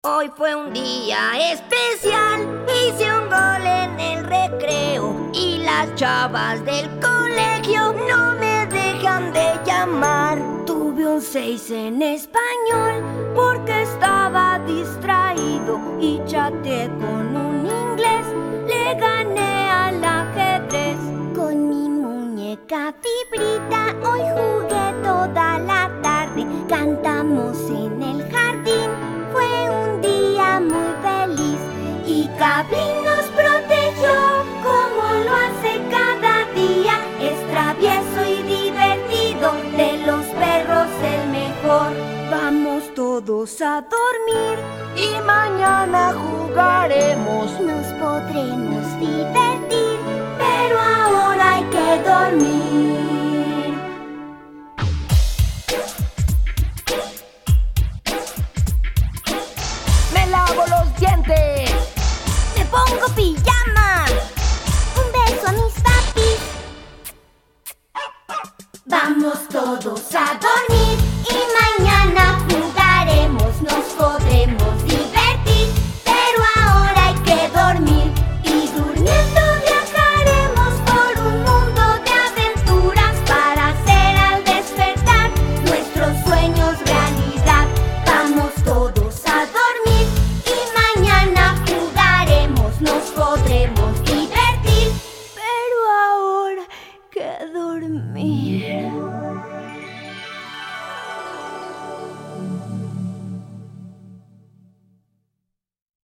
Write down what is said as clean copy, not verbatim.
Hoy fue un día especial, hice un gol en el recreo y las chavas del colegio no me dejan de llamar. Tuve un 6 en español porque estaba distraído y chateé con un inglés. Le gané al ajedrez. Con mi muñeca Fibrita hoy jugué toda la tarde. Cantamos en el jardín, fue un día muy feliz. Y Cablín nos protegió como lo hace cada día. Es travieso y divertido, de los perros el mejor. Vamos todos a dormir y mañana jugaremos. Nos podremos divertir, pero ahora hay que dormir. Me lavo los dientes, me pongo pijama, un beso a mis papis. Vamos todos a dormir.